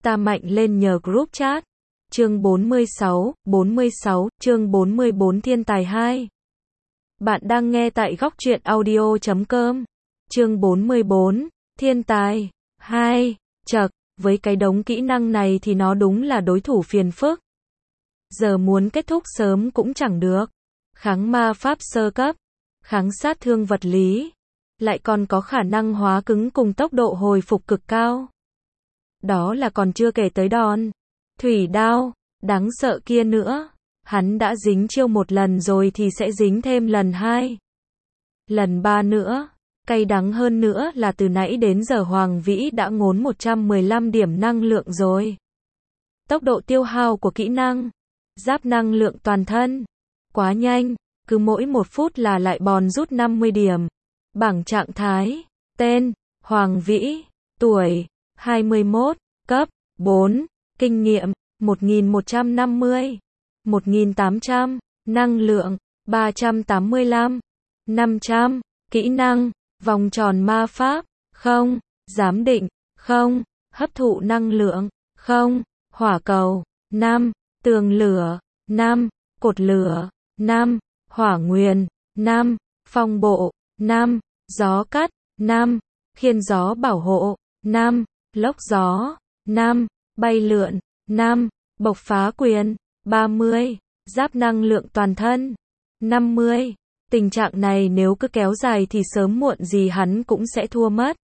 Ta mạnh lên nhờ group chat. Chương 46, chương 44 Thiên tài 2. Bạn đang nghe tại góc truyện audio.com. Chương 44, Thiên tài 2. Chậc, với cái đống kỹ năng này thì nó đúng là đối thủ phiền phức. Giờ muốn kết thúc sớm cũng chẳng được. Kháng ma pháp sơ cấp, kháng sát thương vật lý, lại còn có khả năng hóa cứng cùng tốc độ hồi phục cực cao. Đó là còn chưa kể tới đòn thủy đao đáng sợ kia nữa. Hắn đã dính chiêu một lần rồi thì sẽ dính thêm lần 2, lần 3 nữa. Cay đắng hơn nữa là từ nãy đến giờ Hoàng Vĩ đã ngốn 115 điểm năng lượng rồi. Tốc độ tiêu hao của kỹ năng giáp năng lượng toàn thân quá nhanh, cứ mỗi 1 phút là lại bòn rút 50 điểm. Bảng trạng thái: tên Hoàng Vĩ, tuổi 21, cấp 4, kinh nghiệm 1150, 1800, năng lượng 385, 500, kỹ năng vòng tròn ma pháp, không, giám định, không, hấp thụ năng lượng, không, hỏa cầu, 5, tường lửa, 5, cột lửa, 5, hỏa nguyền, 5, phong bộ, 5, gió cắt, 5, khiên gió bảo hộ, 5, lốc gió, 5, bay lượn, 5, bộc phá quyền, 30, giáp năng lượng toàn thân, 50. Tình trạng này nếu cứ kéo dài thì sớm muộn gì hắn cũng sẽ thua mất.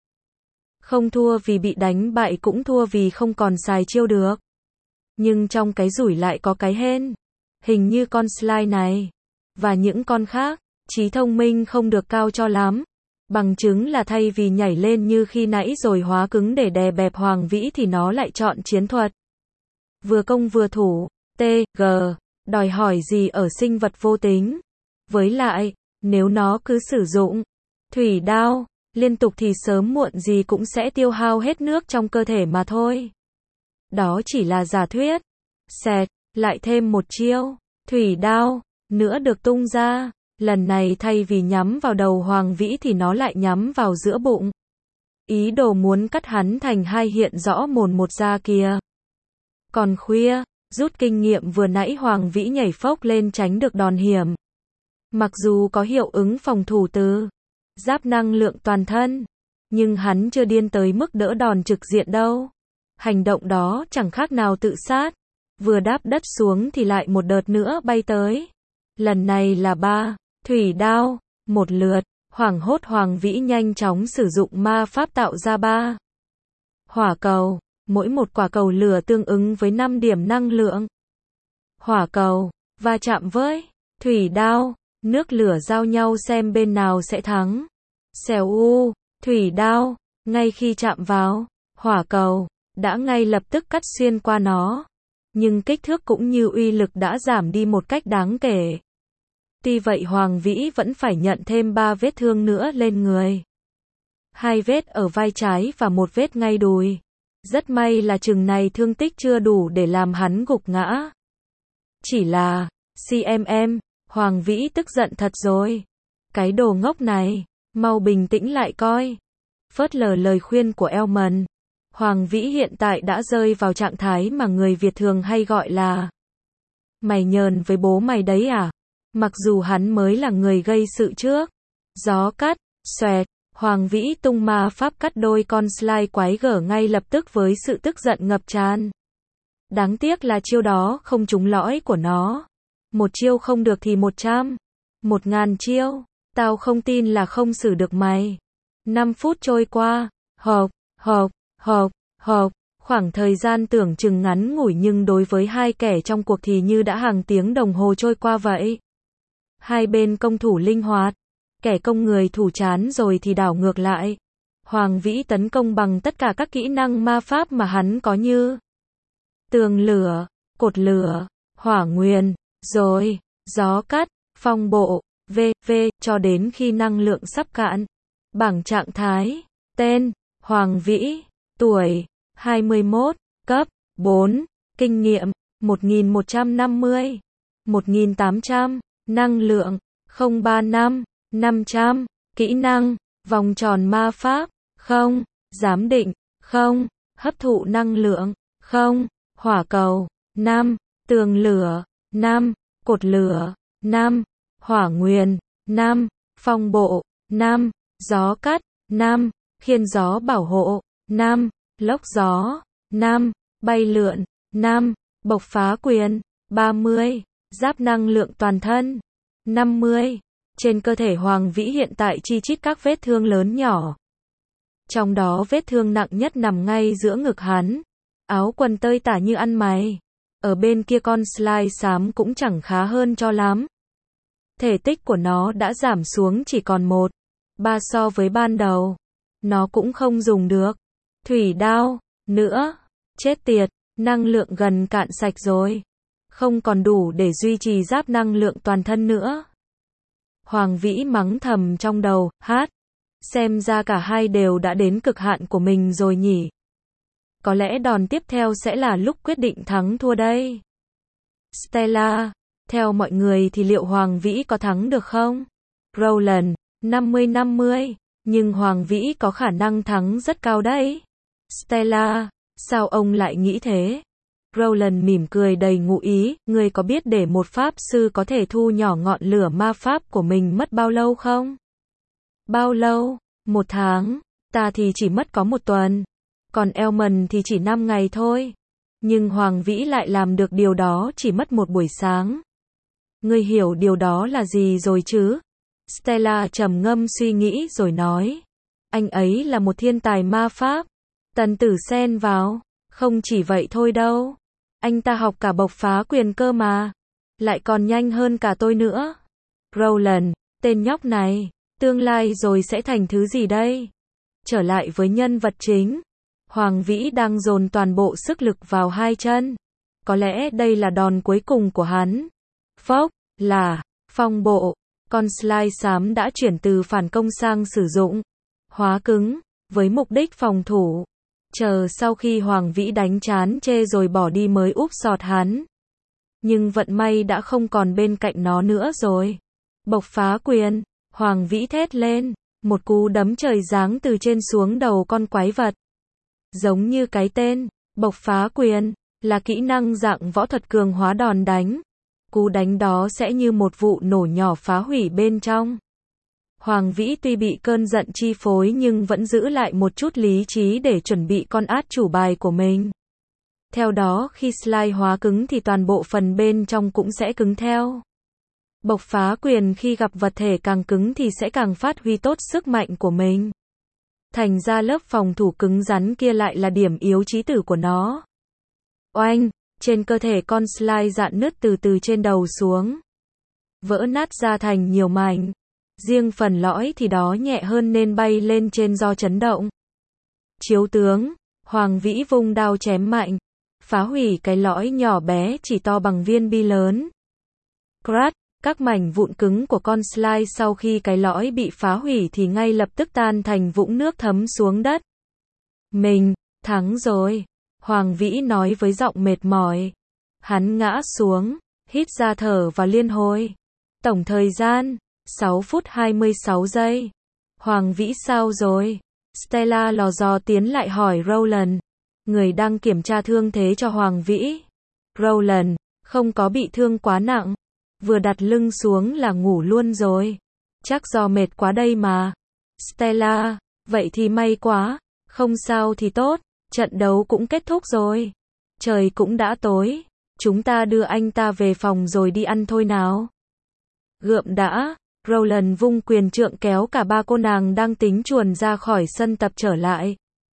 Không thua vì bị đánh bại cũng thua vì không còn xài chiêu được. Nhưng trong cái rủi lại có cái hên. Hình như con Sly này và những con khác, trí thông minh không được cao cho lắm. Bằng chứng là thay vì nhảy lên như khi nãy rồi hóa cứng để đè bẹp Hoàng Vĩ thì nó lại chọn chiến thuật vừa công vừa thủ. TG, đòi hỏi gì ở sinh vật vô tính. Với lại, nếu nó cứ sử dụng thủy đao liên tục thì sớm muộn gì cũng sẽ tiêu hao hết nước trong cơ thể mà thôi. Đó chỉ là giả thuyết. Xẹt, lại thêm một chiêu thủy đao nữa được tung ra. Lần này thay vì nhắm vào đầu Hoàng Vĩ thì nó lại nhắm vào giữa bụng. Ý đồ muốn cắt hắn thành hai hiện rõ mồn một ra kìa. Còn khuya, rút kinh nghiệm vừa nãy Hoàng Vĩ nhảy phốc lên tránh được đòn hiểm. Mặc dù có hiệu ứng phòng thủ từ giáp năng lượng toàn thân, nhưng hắn chưa điên tới mức đỡ đòn trực diện đâu. Hành động đó chẳng khác nào tự sát. Vừa đáp đất xuống thì lại một đợt nữa bay tới. Lần này là 3, thủy đao, một lượt. Hoảng hốt Hoàng Vĩ nhanh chóng sử dụng ma pháp tạo ra 3 hỏa cầu. Mỗi một quả cầu lửa tương ứng với 5 điểm năng lượng. Hỏa cầu va chạm với thủy đao, nước lửa giao nhau xem bên nào sẽ thắng. Xèo u, thủy đao, ngay khi chạm vào hỏa cầu, đã ngay lập tức cắt xuyên qua nó. Nhưng kích thước cũng như uy lực đã giảm đi một cách đáng kể. Tuy vậy Hoàng Vĩ vẫn phải nhận thêm 3 vết thương nữa lên người. 2 vết ở vai trái và 1 vết ngay đùi. Rất may là chừng này thương tích chưa đủ để làm hắn gục ngã. Chỉ là, Hoàng Vĩ tức giận thật rồi. Cái đồ ngốc này, mau bình tĩnh lại coi. Phớt lờ lời khuyên của Elman. Hoàng Vĩ hiện tại đã rơi vào trạng thái mà người Việt thường hay gọi là mày nhờn với bố mày đấy à? Mặc dù hắn mới là người gây sự trước. Gió cắt, xoẹt, Hoàng Vĩ tung ma pháp cắt đôi con Sly quái gở ngay lập tức với sự tức giận ngập tràn. Đáng tiếc là chiêu đó không trúng lõi của nó. Một chiêu không được thì 100, 1000 chiêu. Tao không tin là không xử được mày. 5 phút trôi qua, hộp. Khoảng thời gian tưởng chừng ngắn ngủi nhưng đối với hai kẻ trong cuộc thì như đã hàng tiếng đồng hồ trôi qua vậy. Hai bên công thủ linh hoạt. Kẻ công người thủ chán rồi thì đảo ngược lại. Hoàng Vĩ tấn công bằng tất cả các kỹ năng ma pháp mà hắn có như tường lửa, cột lửa, hỏa nguyền, rồi gió cắt, phong bộ, cho đến khi năng lượng sắp cạn. Bảng trạng thái: tên Hoàng Vĩ, tuổi 21, cấp 4, kinh nghiệm 1150, 1800, năng lượng 035, 500, kỹ năng vòng tròn ma pháp, không, giám định, không, hấp thụ năng lượng, Không, hỏa cầu. 5. Tường lửa. 5. Cột lửa. 5. Hỏa nguyền. 5. Phong bộ. 5. Gió cắt. 5. Khiên gió bảo hộ. 5. Lốc gió. 5. Bay lượn. 5. Bộc phá quyền. 30. Giáp năng lượng toàn thân. 50. Trên cơ thể Hoàng Vĩ hiện tại chi chít các vết thương lớn nhỏ. Trong đó vết thương nặng nhất nằm ngay giữa ngực hắn. Áo quần tơi tả như ăn mày. Ở bên kia con Sly xám cũng chẳng khá hơn cho lắm. Thể tích của nó đã giảm xuống chỉ còn 1/3 so với ban đầu. Nó cũng không dùng được thủy đao nữa. Chết tiệt, năng lượng gần cạn sạch rồi. Không còn đủ để duy trì giáp năng lượng toàn thân nữa. Hoàng Vĩ mắng thầm trong đầu, xem ra cả hai đều đã đến cực hạn của mình rồi nhỉ. Có lẽ đòn tiếp theo sẽ là lúc quyết định thắng thua đây. Stella, theo mọi người thì liệu Hoàng Vĩ có thắng được không? Rowland, 50-50, nhưng Hoàng Vĩ có khả năng thắng rất cao đấy. Stella, sao ông lại nghĩ thế? Rowland mỉm cười đầy ngụ ý, ngươi có biết để một pháp sư có thể thu nhỏ ngọn lửa ma pháp của mình mất bao lâu không? Bao lâu? 1 tháng, ta thì chỉ mất có 1 tuần, còn Elmond thì chỉ 5 ngày thôi. Nhưng Hoàng Vĩ lại làm được điều đó chỉ mất 1 buổi sáng. Ngươi hiểu điều đó là gì rồi chứ? Stella trầm ngâm suy nghĩ rồi nói. Anh ấy là một thiên tài ma pháp. Tần Tử xen vào. Không chỉ vậy thôi đâu. Anh ta học cả bộc phá quyền cơ mà. Lại còn nhanh hơn cả tôi nữa. Rowland, tên nhóc này, tương lai rồi sẽ thành thứ gì đây? Trở lại với nhân vật chính. Hoàng Vĩ đang dồn toàn bộ sức lực vào 2 chân. Có lẽ đây là đòn cuối cùng của hắn. Phốc, là, phong bộ. Con Sly xám đã chuyển từ phản công sang sử dụng hóa cứng, với mục đích phòng thủ. Chờ sau khi Hoàng Vĩ đánh chán chê rồi bỏ đi mới úp sọt hắn. Nhưng vận may đã không còn bên cạnh nó nữa rồi. Bộc phá quyền, Hoàng Vĩ thét lên, một cú đấm trời giáng từ trên xuống đầu con quái vật. Giống như cái tên, bộc phá quyền, là kỹ năng dạng võ thuật cường hóa đòn đánh. Cú đánh đó sẽ như một vụ nổ nhỏ phá hủy bên trong. Hoàng Vĩ tuy bị cơn giận chi phối nhưng vẫn giữ lại một chút lý trí để chuẩn bị con át chủ bài của mình. Theo đó khi Sly hóa cứng thì toàn bộ phần bên trong cũng sẽ cứng theo. Bộc phá quyền khi gặp vật thể càng cứng thì sẽ càng phát huy tốt sức mạnh của mình. Thành ra lớp phòng thủ cứng rắn kia lại là điểm yếu chí tử của nó. Oanh! Trên cơ thể con Sly rạn nứt từ từ trên đầu xuống. Vỡ nát ra thành nhiều mảnh. Riêng phần lõi thì đó nhẹ hơn nên bay lên trên do chấn động. Chiếu tướng, Hoàng Vĩ vung đao chém mạnh. Phá hủy cái lõi nhỏ bé chỉ to bằng viên bi lớn. Crack, các mảnh vụn cứng của con Sly sau khi cái lõi bị phá hủy thì ngay lập tức tan thành vũng nước thấm xuống đất. Mình, thắng rồi. Hoàng Vĩ nói với giọng mệt mỏi. Hắn ngã xuống, hít ra thở và liên hồi. Tổng thời gian, 6 phút 26 giây. Hoàng Vĩ sao rồi? Stella lò dò tiến lại hỏi Rowland. Người đang kiểm tra thương thế cho Hoàng Vĩ. Rowland, không có bị thương quá nặng. Vừa đặt lưng xuống là ngủ luôn rồi. Chắc do mệt quá đây mà. Stella, vậy thì may quá. Không sao thì tốt. Trận đấu cũng kết thúc rồi. Trời cũng đã tối. Chúng ta đưa anh ta về phòng rồi đi ăn thôi nào. Gượm đã. Rowland vung quyền trượng kéo cả 3 cô nàng đang tính chuồn ra khỏi sân tập trở lại.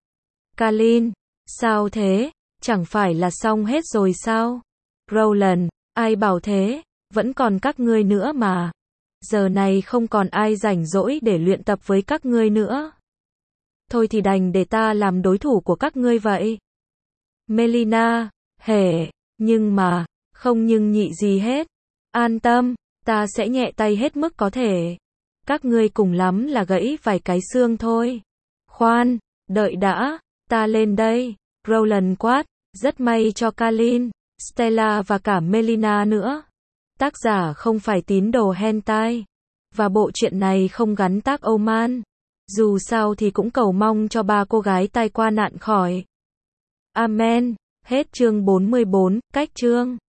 Kalin, sao thế? Chẳng phải là xong hết rồi sao? Rowland, ai bảo thế? Vẫn còn các ngươi nữa mà. Giờ này không còn ai rảnh rỗi để luyện tập với các ngươi nữa. Thôi thì đành để ta làm đối thủ của các ngươi vậy. Melina, hề, nhưng mà, không nhưng nhị gì hết. An tâm, ta sẽ nhẹ tay hết mức có thể. Các ngươi cùng lắm là gãy vài cái xương thôi. Khoan, đợi đã, ta lên đây. Rowland quát, rất may cho Kalin, Stella và cả Melina nữa. Tác giả không phải tín đồ hentai. Và bộ truyện này không gắn tác Âu Man. Dù sao thì cũng cầu mong cho 3 cô gái tai qua nạn khỏi. Amen. Hết chương 44, cách chương